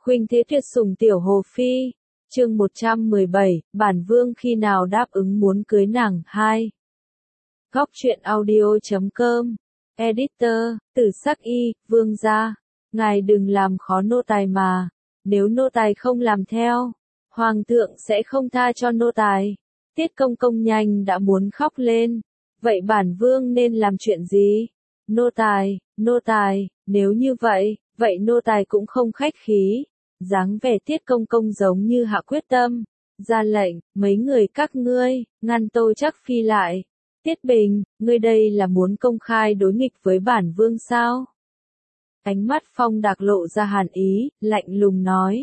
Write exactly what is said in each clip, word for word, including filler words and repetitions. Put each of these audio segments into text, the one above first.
Khuynh thế tuyệt sủng tiểu hồ phi. Chương một trăm mười bảy, bản vương khi nào đáp ứng muốn cưới nàng. Hai. Góc truyện audio chấm com. Editor, Tử Sắc Y, vương gia. Ngài đừng làm khó nô tài mà. Nếu nô tài không làm theo, hoàng thượng sẽ không tha cho nô tài. Tiết công công nhanh đã muốn khóc lên. Vậy bản vương nên làm chuyện gì? Nô tài, nô tài, nếu như vậy, vậy nô tài cũng không khách khí. Dáng vẻ Tiết công công giống như hạ quyết tâm. Ra lệnh, mấy người các ngươi, ngăn Tô Trác Phi lại. Tiết Bình, ngươi đây là muốn công khai đối nghịch với bản vương sao? Ánh mắt Phong Đạc lộ ra hàn ý, lạnh lùng nói.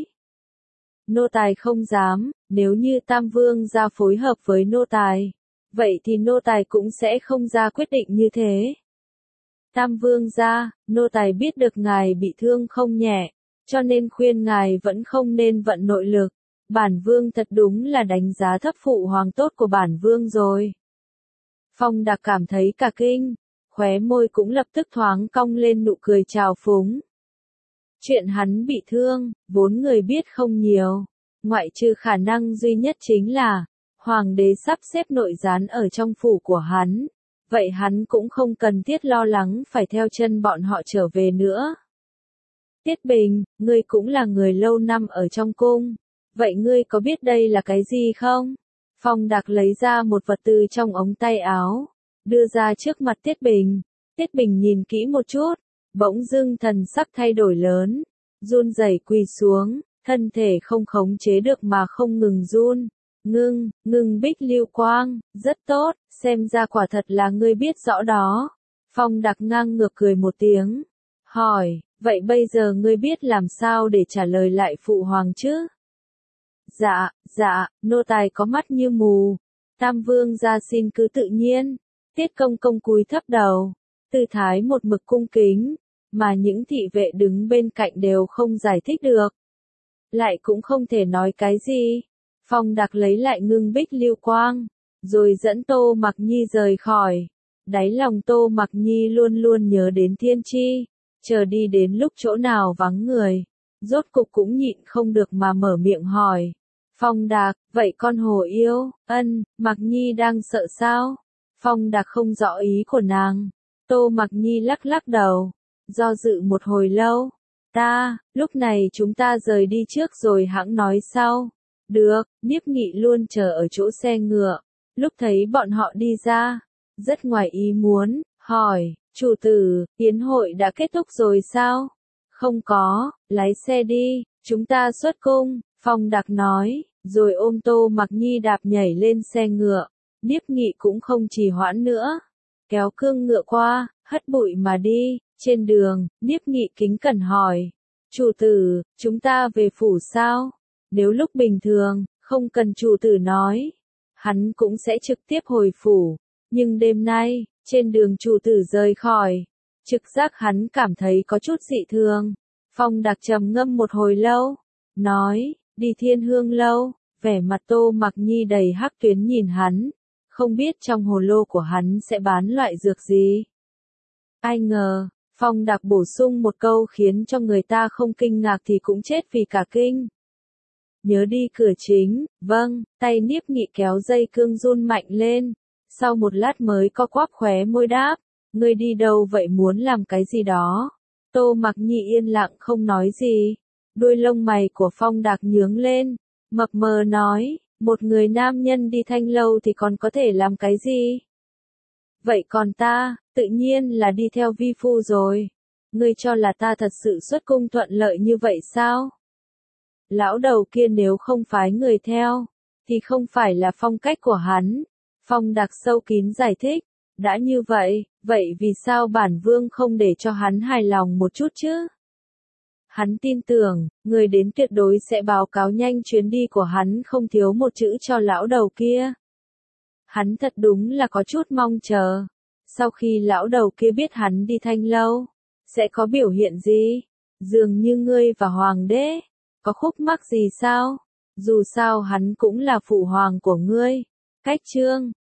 Nô tài không dám, nếu như Tam Vương ra phối hợp với nô tài, vậy thì nô tài cũng sẽ không ra quyết định như thế. Tam Vương ra, nô tài biết được ngài bị thương không nhẹ, cho nên khuyên ngài vẫn không nên vận nội lực. Bản vương thật đúng là đánh giá thấp phụ hoàng tốt của bản vương rồi. Phong Đạc cảm thấy cả kinh, khóe môi cũng lập tức thoáng cong lên nụ cười trào phúng. Chuyện hắn bị thương, vốn người biết không nhiều, ngoại trừ khả năng duy nhất chính là, hoàng đế sắp xếp nội gián ở trong phủ của hắn, vậy hắn cũng không cần thiết lo lắng phải theo chân bọn họ trở về nữa. Tiết Bình, ngươi cũng là người lâu năm ở trong cung, vậy ngươi có biết đây là cái gì không? Phong Đạc lấy ra một vật từ trong ống tay áo, đưa ra trước mặt Tiết Bình. Tiết Bình nhìn kỹ một chút, bỗng dưng thần sắc thay đổi lớn, run rẩy quỳ xuống, thân thể không khống chế được mà không ngừng run. Ngưng, ngưng bích lưu quang, rất tốt, xem ra quả thật là ngươi biết rõ đó. Phong Đạc ngang ngược cười một tiếng, hỏi, vậy bây giờ ngươi biết làm sao để trả lời lại phụ hoàng chứ? Dạ, dạ, nô tài có mắt như mù. Tam Vương gia xin cứ tự nhiên. Tiết công công cúi thấp đầu, tư thái một mực cung kính, mà những thị vệ đứng bên cạnh đều không giải thích được. Lại cũng không thể nói cái gì. Phong Đạc lấy lại ngưng bích lưu quang, rồi dẫn Tô Mặc Nhi rời khỏi. Đáy lòng Tô Mặc Nhi luôn luôn nhớ đến Thiên Chi, chờ đi đến lúc chỗ nào vắng người, rốt cục cũng nhịn không được mà mở miệng hỏi. Phong Đạc, vậy con hồ yêu, ân, Mặc Nhi đang sợ sao? Phong Đạc không rõ ý của nàng. Tô Mặc Nhi lắc lắc đầu, do dự một hồi lâu. Ta, lúc này chúng ta rời đi trước rồi hãng nói sau. Được, Niếp Nghị luôn chờ ở chỗ xe ngựa. Lúc thấy bọn họ đi ra, rất ngoài ý muốn, hỏi, chủ tử, yến hội đã kết thúc rồi sao? Không có, lái xe đi, chúng ta xuất cung. Phong Đạc nói, rồi ôm Tô Mặc Nhi đạp nhảy lên xe ngựa. Niếp Nghị cũng không trì hoãn nữa, kéo cương ngựa qua, hất bụi mà đi. Trên đường, Niếp Nghị kính cẩn hỏi, chủ tử, chúng ta về phủ sao? Nếu lúc bình thường, không cần chủ tử nói, hắn cũng sẽ trực tiếp hồi phủ. Nhưng đêm nay, trên đường chủ tử rời khỏi, trực giác hắn cảm thấy có chút dị thường. Phong Đạc trầm ngâm một hồi lâu, nói, đi Thiên Hương lâu. Vẻ mặt Tô Mặc Nhi đầy hắc tuyến nhìn hắn, không biết trong hồ lô của hắn sẽ bán loại dược gì. Ai ngờ, Phong Đạc bổ sung một câu khiến cho người ta không kinh ngạc thì cũng chết vì cả kinh. Nhớ đi cửa chính, vâng, tay Niếp Nghị kéo dây cương run mạnh lên, sau một lát mới co quắp khóe môi đáp, ngươi đi đâu vậy, muốn làm cái gì đó? Tô Mặc Nhi yên lặng không nói gì, đuôi lông mày của Phong Đạc nhướng lên, mập mờ nói, một người nam nhân đi Thanh lâu thì còn có thể làm cái gì? Vậy còn ta, tự nhiên là đi theo vi phu rồi. Ngươi cho là ta thật sự xuất cung thuận lợi như vậy sao? Lão đầu kia nếu không phái người theo, thì không phải là phong cách của hắn. Phong Đạc sâu kín giải thích, đã như vậy, vậy vì sao bản vương không để cho hắn hài lòng một chút chứ? Hắn tin tưởng, người đến tuyệt đối sẽ báo cáo nhanh chuyến đi của hắn không thiếu một chữ cho lão đầu kia. Hắn thật đúng là có chút mong chờ. Sau khi lão đầu kia biết hắn đi Thanh lâu, sẽ có biểu hiện gì? Dường như ngươi và hoàng đế, có khúc mắc gì sao? Dù sao hắn cũng là phụ hoàng của ngươi. Cách chương,